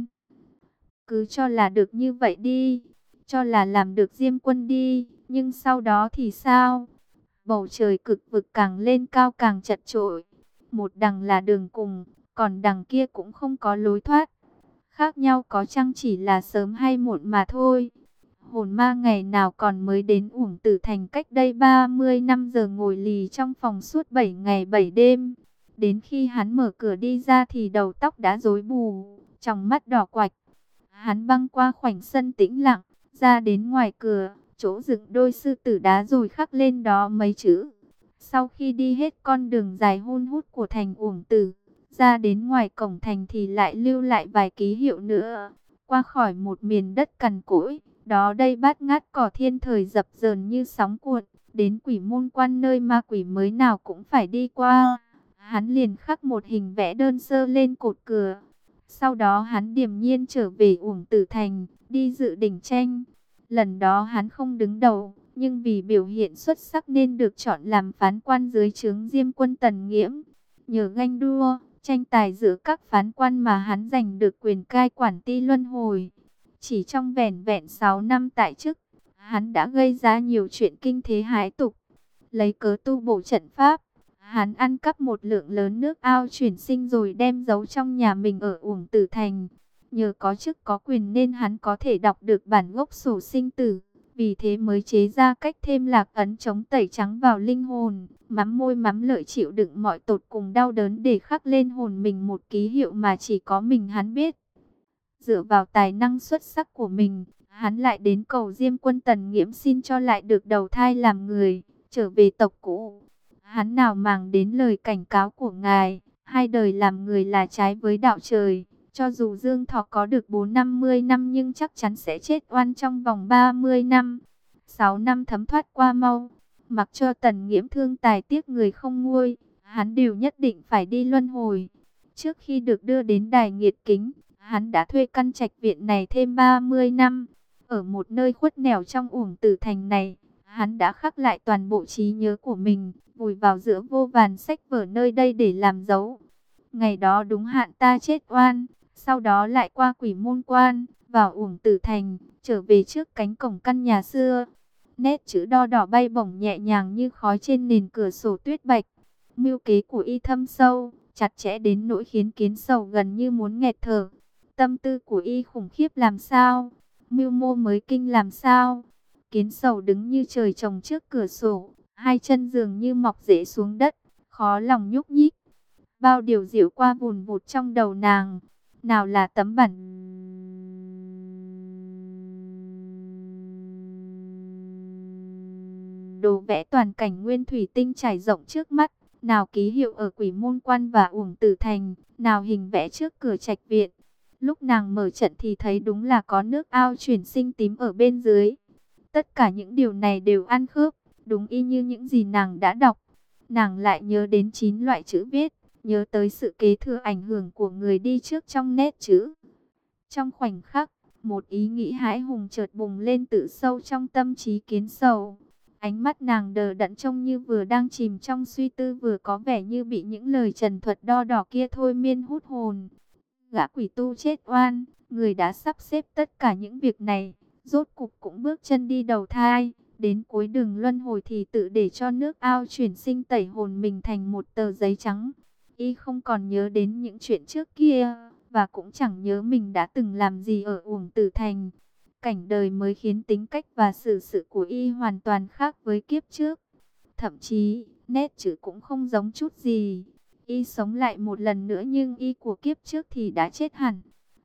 Cứ cho là được như vậy đi, cho là làm được Diêm Quân đi, nhưng sau đó thì sao? Bầu trời cực vực càng lên cao càng chật chội. Một đằng là đường cùng, còn đằng kia cũng không có lối thoát. Khác nhau có chăng chỉ là sớm hay muộn mà thôi. Hồn ma ngày nào còn mới đến Uổng Tử Thành cách đây 30 năm giờ ngồi lì trong phòng suốt 7 ngày 7 đêm. Đến khi hắn mở cửa đi ra thì đầu tóc đã rối bù, tròng mắt đỏ quạch. Hắn băng qua khoảnh sân tĩnh lặng, ra đến ngoài cửa, chỗ dựng đôi sư tử đá rồi khắc lên đó mấy chữ. Sau khi đi hết con đường dài hun hút của thành Uổng Tử, ra đến ngoài cổng thành thì lại lưu lại vài ký hiệu nữa. Qua khỏi một miền đất cằn cỗi, đó đây bát ngát cỏ thiên thời dập dờn như sóng cuộn, đến Quỷ Môn Quan nơi ma quỷ mới nào cũng phải đi qua. Hắn liền khắc một hình vẽ đơn sơ lên cột cửa. Sau đó hắn điềm nhiên trở về Uổng Tử Thành, đi dự đỉnh tranh. Lần đó hắn không đứng đầu, nhưng vì biểu hiện xuất sắc nên được chọn làm phán quan dưới trướng Diêm Quân Tần Nghiễm. Nhờ ganh đua, tranh tài giữa các phán quan mà hắn giành được quyền cai quản ti luân hồi. Chỉ trong vẻn vẹn 6 năm tại chức, hắn đã gây ra nhiều chuyện kinh thế hãi tục. Lấy cớ tu bổ trận pháp, hắn ăn cắp một lượng lớn nước ao chuyển sinh rồi đem giấu trong nhà mình ở Uổng Tử Thành. Nhờ có chức có quyền nên hắn có thể đọc được bản gốc sổ sinh tử. Vì thế mới chế ra cách thêm lạc ấn chống tẩy trắng vào linh hồn, mắm môi mắm lợi chịu đựng mọi tột cùng đau đớn để khắc lên hồn mình một ký hiệu mà chỉ có mình hắn biết. Dựa vào tài năng xuất sắc của mình, hắn lại đến cầu Diêm Quân Tần Nghiễm xin cho lại được đầu thai làm người, trở về tộc cũ. Hắn nào màng đến lời cảnh cáo của ngài, hai đời làm người là trái với đạo trời. Cho dù Dương Thọ có được 4-50 năm nhưng chắc chắn sẽ chết oan trong vòng 30 năm. 6 năm thấm thoát qua mau, mặc cho Tần Nghiễm thương tài tiếc người không nguôi, hắn đều nhất định phải đi luân hồi. Trước khi được đưa đến đài nghiệt kính, hắn đã thuê căn trạch viện này thêm 30 năm. Ở một nơi khuất nẻo trong Uổng Tử Thành này, hắn đã khắc lại toàn bộ trí nhớ của mình, vùi vào giữa vô vàn sách vở nơi đây để làm dấu. Ngày đó đúng hạn ta chết oan, sau đó lại qua Quỷ Môn Quan, vào Uổng Tử Thành, trở về trước cánh cổng căn nhà xưa. Nét chữ đo đỏ bay bổng nhẹ nhàng như khói trên nền cửa sổ tuyết bạch. Mưu kế của y thâm sâu, chặt chẽ đến nỗi khiến Kiến Sầu gần như muốn nghẹt thở. Tâm tư của y khủng khiếp làm sao? Mưu mô mới kinh làm sao? Kiến Sầu đứng như trời trồng trước cửa sổ, hai chân dường như mọc rễ xuống đất, khó lòng nhúc nhích. Bao điều diệu qua vùn vụt trong đầu nàng. Nào là tấm bản đồ vẽ toàn cảnh nguyên thủy tinh trải rộng trước mắt, nào ký hiệu ở Quỷ Môn Quan và Uổng Tử Thành, nào hình vẽ trước cửa trạch viện. Lúc nàng mở trận thì thấy đúng là có nước ao chuyển sinh tím ở bên dưới. Tất cả những điều này đều ăn khớp, đúng y như những gì nàng đã đọc. Nàng lại nhớ đến 9 loại chữ viết, nhớ tới sự kế thừa ảnh hưởng của người đi trước trong nét chữ. Trong khoảnh khắc, một ý nghĩ hãi hùng chợt bùng lên từ sâu trong tâm trí Kiến Sầu. Ánh mắt nàng đờ đẫn trông như vừa đang chìm trong suy tư, vừa có vẻ như bị những lời trần thuật đo đỏ kia thôi miên hút hồn. Gã quỷ tu chết oan, người đã sắp xếp tất cả những việc này, rốt cục cũng bước chân đi đầu thai. Đến cuối đường luân hồi thì tự để cho nước ao chuyển sinh tẩy hồn mình thành một tờ giấy trắng. Y không còn nhớ đến những chuyện trước kia, và cũng chẳng nhớ mình đã từng làm gì ở Uổng Tử Thành. Cảnh đời mới khiến tính cách và xử sự của y hoàn toàn khác với kiếp trước. Thậm chí, nét chữ cũng không giống chút gì. Y sống lại một lần nữa, nhưng y của kiếp trước thì đã chết hẳn.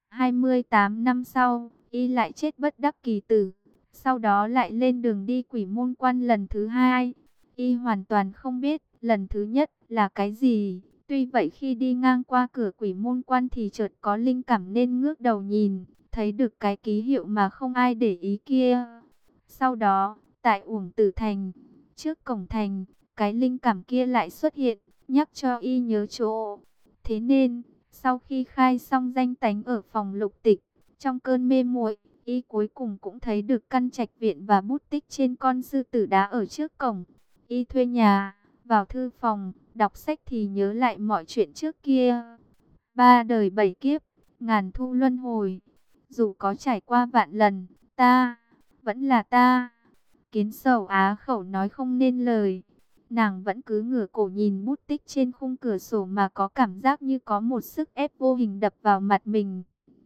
28 năm sau, y lại chết bất đắc kỳ tử. Sau đó lại lên đường đi Quỷ Môn Quan lần thứ hai. Y hoàn toàn không biết lần thứ nhất là cái gì. Tuy vậy khi đi ngang qua cửa Quỷ Môn Quan thì chợt có linh cảm nên ngước đầu nhìn, thấy được cái ký hiệu mà không ai để ý kia. Sau đó, tại Uổng Tử Thành, trước cổng thành, cái linh cảm kia lại xuất hiện, nhắc cho y nhớ chỗ. Thế nên, sau khi khai xong danh tánh ở phòng lục tịch, trong cơn mê muội, y cuối cùng cũng thấy được căn trạch viện và bút tích trên con sư tử đá ở trước cổng. Y thuê nhà, vào thư phòng, đọc sách thì nhớ lại mọi chuyện trước kia. 3 đời 7 kiếp, ngàn thu luân hồi. Dù có trải qua vạn lần, ta, vẫn là ta. Kiến Sầu á khẩu nói không nên lời. Nàng vẫn cứ ngửa cổ nhìn bút tích trên khung cửa sổ mà có cảm giác như có một sức ép vô hình đập vào mặt mình.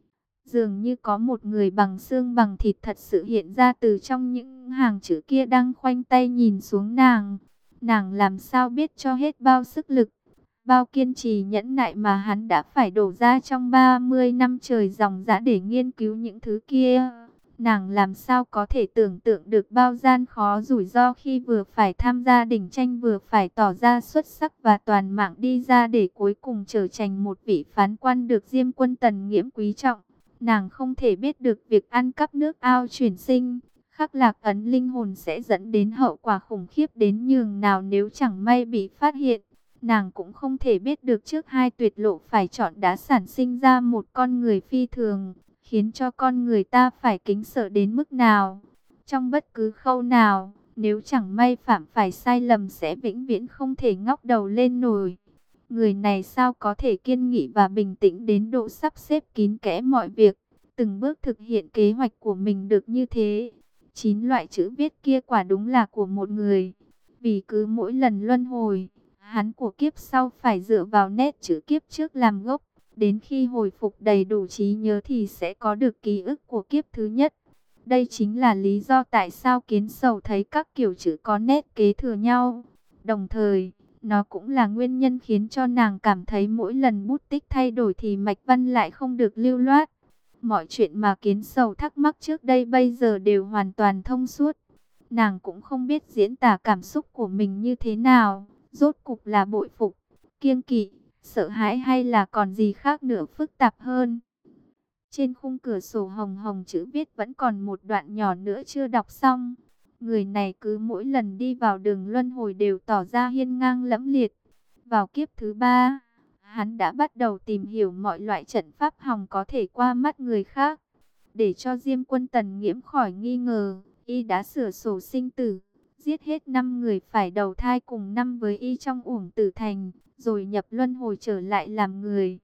Dường như có một người bằng xương bằng thịt thật sự hiện ra từ trong những hàng chữ kia đang khoanh tay nhìn xuống nàng. Nàng làm sao biết cho hết bao sức lực, bao kiên trì nhẫn nại mà hắn đã phải đổ ra trong 30 năm trời dòng dã để nghiên cứu những thứ kia. Nàng làm sao có thể tưởng tượng được bao gian khó rủi ro khi vừa phải tham gia đỉnh tranh, vừa phải tỏ ra xuất sắc và toàn mạng đi ra để cuối cùng trở thành một vị phán quan được Diêm Quân Tần Nghiễm quý trọng. Nàng không thể biết được việc ăn cắp nước ao chuyển sinh, khắc lạc ấn linh hồn sẽ dẫn đến hậu quả khủng khiếp đến nhường nào nếu chẳng may bị phát hiện. Nàng cũng không thể biết được trước hai tuyệt lộ phải chọn đã sản sinh ra một con người phi thường, khiến cho con người ta phải kính sợ đến mức nào. Trong bất cứ khâu nào, nếu chẳng may phạm phải sai lầm sẽ vĩnh viễn không thể ngóc đầu lên nổi. Người này sao có thể kiên nghị và bình tĩnh đến độ sắp xếp kín kẽ mọi việc, từng bước thực hiện kế hoạch của mình được như thế. 9 loại chữ viết kia quả đúng là của một người. Vì cứ mỗi lần luân hồi, hắn của kiếp sau phải dựa vào nét chữ kiếp trước làm gốc. Đến khi hồi phục đầy đủ trí nhớ thì sẽ có được ký ức của kiếp thứ nhất. Đây chính là lý do tại sao Kiến Sầu thấy các kiểu chữ có nét kế thừa nhau. Đồng thời, nó cũng là nguyên nhân khiến cho nàng cảm thấy mỗi lần bút tích thay đổi thì mạch văn lại không được lưu loát. Mọi chuyện mà Kiến Sầu thắc mắc trước đây bây giờ đều hoàn toàn thông suốt. Nàng cũng không biết diễn tả cảm xúc của mình như thế nào, rốt cục là bội phục, kiêng kỵ, sợ hãi hay là còn gì khác nữa phức tạp hơn. Trên khung cửa sổ hồng hồng chữ viết vẫn còn một đoạn nhỏ nữa chưa đọc xong. Người này cứ mỗi lần đi vào đường luân hồi đều tỏ ra hiên ngang lẫm liệt. Vào kiếp thứ 3, hắn đã bắt đầu tìm hiểu mọi loại trận pháp hòng có thể qua mắt người khác. Để cho Diêm Quân Tần Nghiễm khỏi nghi ngờ, y đã sửa sổ sinh tử, giết hết 5 người phải đầu thai cùng năm với y trong Uổng Tử Thành, rồi nhập luân hồi trở lại làm người.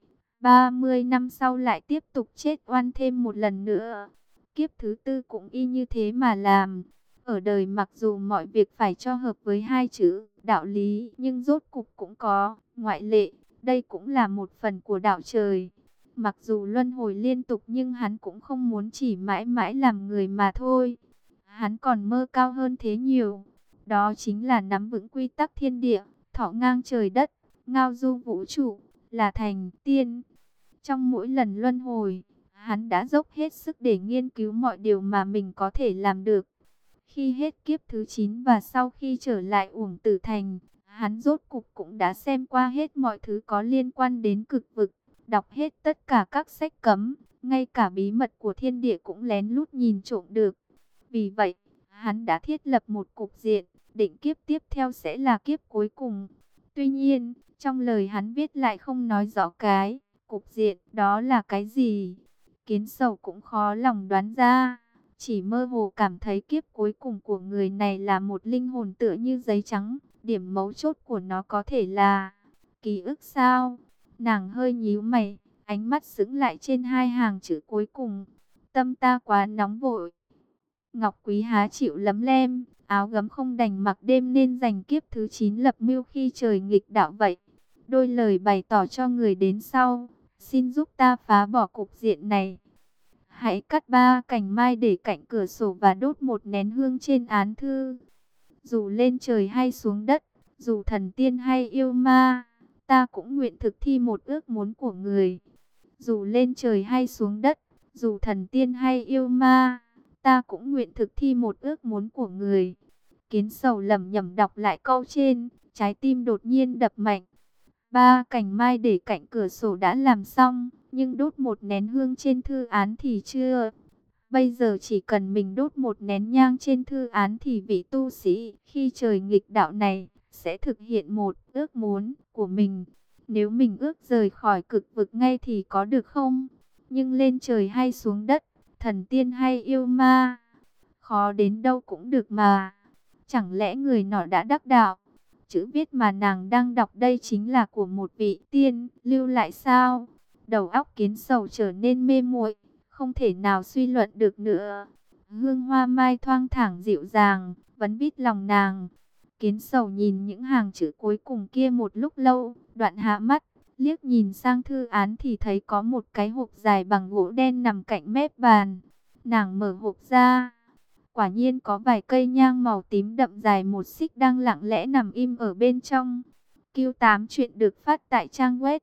30 năm sau lại tiếp tục chết oan thêm một lần nữa. Kiếp thứ 4 cũng y như thế mà làm. Ở đời mặc dù mọi việc phải cho hợp với hai chữ đạo lý, nhưng rốt cục cũng có ngoại lệ. Đây cũng là một phần của đạo trời. Mặc dù luân hồi liên tục nhưng hắn cũng không muốn chỉ mãi mãi làm người mà thôi. Hắn còn mơ cao hơn thế nhiều. Đó chính là nắm vững quy tắc thiên địa, thọ ngang trời đất, ngao du vũ trụ, là thành tiên. Trong mỗi lần luân hồi, hắn đã dốc hết sức để nghiên cứu mọi điều mà mình có thể làm được. Khi hết kiếp thứ 9 và sau khi trở lại Uổng Tử Thành, hắn rốt cục cũng đã xem qua hết mọi thứ có liên quan đến cực vực, đọc hết tất cả các sách cấm, ngay cả bí mật của thiên địa cũng lén lút nhìn trộm được. Vì vậy, hắn đã thiết lập một cục diện, định kiếp tiếp theo sẽ là kiếp cuối cùng. Tuy nhiên, trong lời hắn viết lại không nói rõ cái cục diện đó là cái gì. Kiến Sầu cũng khó lòng đoán ra, chỉ mơ hồ cảm thấy kiếp cuối cùng của người này là một linh hồn tựa như giấy trắng. Điểm mấu chốt của nó có thể là ký ức sao? Nàng hơi nhíu mày, ánh mắt sững lại trên hai hàng chữ cuối cùng. Tâm ta quá nóng vội. Ngọc Quý há chịu lấm lem, áo gấm không đành mặc đêm nên dành kiếp thứ 9 lập mưu khi trời nghịch đạo vậy. Đôi lời bày tỏ cho người đến sau, xin giúp ta phá bỏ cục diện này. Hãy cắt 3 cành mai để cạnh cửa sổ và đốt một nén hương trên án thư. Dù lên trời hay xuống đất, dù thần tiên hay yêu ma, ta cũng nguyện thực thi một ước muốn của người. Dù lên trời hay xuống đất, dù thần tiên hay yêu ma, ta cũng nguyện thực thi một ước muốn của người. Kiến Sầu lẩm nhẩm đọc lại câu trên, trái tim đột nhiên đập mạnh. 3 cành mai để cạnh cửa sổ đã làm xong, nhưng đốt một nén hương trên thư án thì chưa. Bây giờ chỉ cần mình đốt một nén nhang trên thư án thì vị tu sĩ khi trời nghịch đạo này sẽ thực hiện một ước muốn của mình. Nếu mình ước rời khỏi cực vực ngay thì có được không? Nhưng lên trời hay xuống đất, thần tiên hay yêu ma, khó đến đâu cũng được mà. Chẳng lẽ người nọ đã đắc đạo? Chữ viết mà nàng đang đọc đây chính là của một vị tiên lưu lại sao? Đầu óc Kiến Sầu trở nên mê muội, không thể nào suy luận được nữa. Hương hoa mai thoang thoảng dịu dàng, vấn vít lòng nàng. Kiến Sầu nhìn những hàng chữ cuối cùng kia một lúc lâu, đoạn hạ mắt, liếc nhìn sang thư án thì thấy có một cái hộp dài bằng gỗ đen nằm cạnh mép bàn. Nàng mở hộp ra, quả nhiên có vài cây nhang màu tím đậm dài 1 xích đang lặng lẽ nằm im ở bên trong. Q8 chuyện được phát tại trang web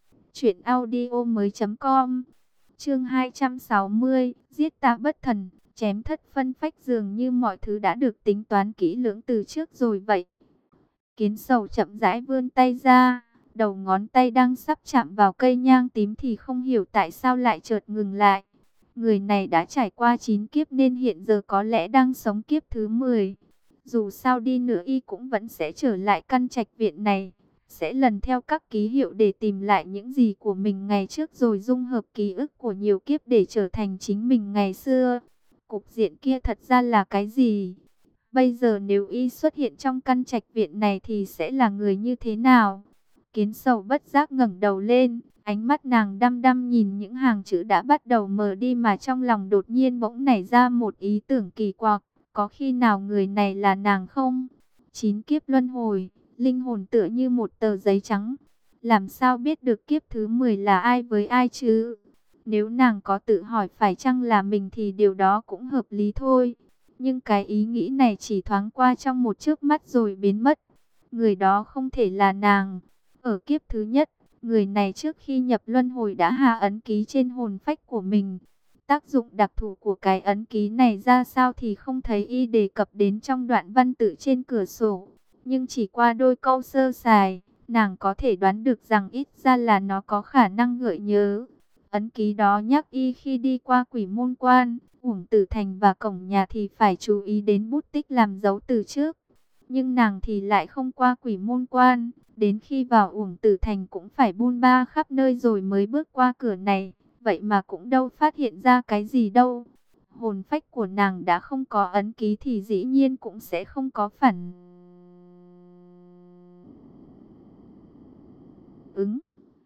truyệnaudiomoi.com. Chương 260, giết ta bất thần, chém thất phân phách, dường như mọi thứ đã được tính toán kỹ lưỡng từ trước rồi vậy. Kiến Sầu chậm rãi vươn tay ra, đầu ngón tay đang sắp chạm vào cây nhang tím thì không hiểu tại sao lại chợt ngừng lại. Người này đã trải qua 9 kiếp nên hiện giờ có lẽ đang sống kiếp thứ 10. Dù sao đi nữa y cũng vẫn sẽ trở lại căn trạch viện này, sẽ lần theo các ký hiệu để tìm lại những gì của mình ngày trước rồi dung hợp ký ức của nhiều kiếp để trở thành chính mình ngày xưa. Cục diện kia thật ra là cái gì? Bây giờ nếu y xuất hiện trong căn trạch viện này thì sẽ là người như thế nào? Kiến Sầu bất giác ngẩng đầu lên, ánh mắt nàng đăm đăm nhìn những hàng chữ đã bắt đầu mờ đi mà trong lòng đột nhiên bỗng nảy ra một ý tưởng kỳ quặc, có khi nào người này là nàng không? 9 kiếp luân hồi, linh hồn tựa như một tờ giấy trắng, làm sao biết được kiếp thứ 10 là ai với ai chứ? Nếu nàng có tự hỏi phải chăng là mình thì điều đó cũng hợp lý thôi. Nhưng cái ý nghĩ này chỉ thoáng qua trong một chớp mắt rồi biến mất. Người đó không thể là nàng. Ở kiếp thứ nhất, người này trước khi nhập luân hồi đã hạ ấn ký trên hồn phách của mình. Tác dụng đặc thù của cái ấn ký này ra sao thì không thấy y đề cập đến trong đoạn văn tự trên cửa sổ. Nhưng chỉ qua đôi câu sơ sài, nàng có thể đoán được rằng ít ra là nó có khả năng gợi nhớ. Ấn ký đó nhắc y khi đi qua Quỷ Môn Quan, Uổng Tử Thành và cổng nhà thì phải chú ý đến bút tích làm dấu từ trước. Nhưng nàng thì lại không qua Quỷ Môn Quan, đến khi vào Uổng Tử Thành cũng phải bôn ba khắp nơi rồi mới bước qua cửa này. Vậy mà cũng đâu phát hiện ra cái gì đâu. Hồn phách của nàng đã không có ấn ký thì dĩ nhiên cũng sẽ không có phản ứng.